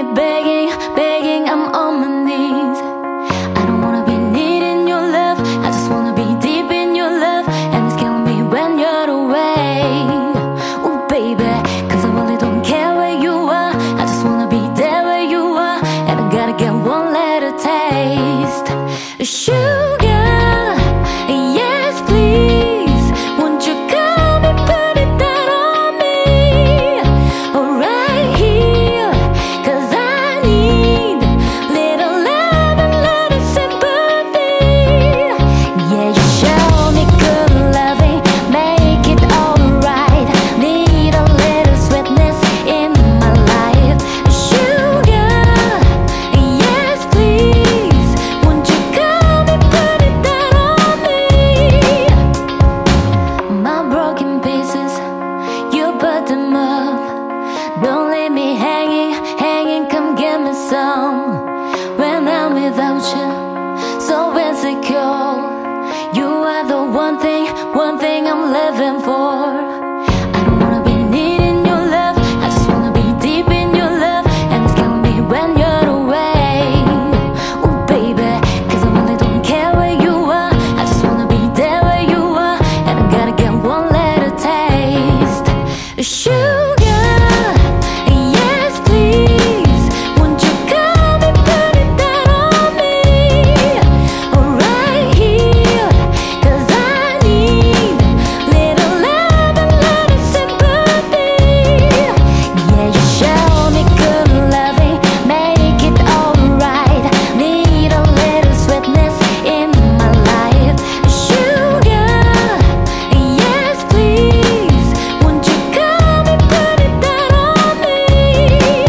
begging, begging, I'm on my knees. I don't wanna be needing your love, I just wanna be deep in your love. And it's killing me when you're away. Ooh baby, cause I really don't care where you are, I just wanna be there where you are. And I gotta get one little taste. Sugar, yes please, won't you come and put it down on me? Oh right here, cause I need little love and little sympathy. Yeah, you show me good loving, make it alright. Need a little sweetness in my life. Sugar, yes please, won't you come and put it down on me? My broken pieces, you put them up. Don't leave me hanging, hanging, come get me some. When I'm without you, so insecure. You are the one thing I'm living for. I don't wanna be needing your love, I just wanna be deep in your love. And it's killing me when you're away. Ooh baby, cause I really don't care where you are, I just wanna be there where you are. And I gotta get one little taste. Sugar, yes please, won't you come and put it down on me? Oh right here, cause I need little love and little sympathy. Yeah, you show me good loving, make it alright. Need a little sweetness in my life. Sugar, yes please, won't you come and put it down on me?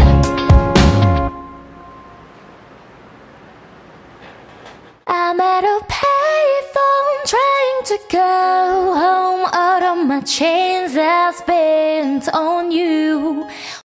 I'm at a payphone trying to go home. All of my chains are spent on you.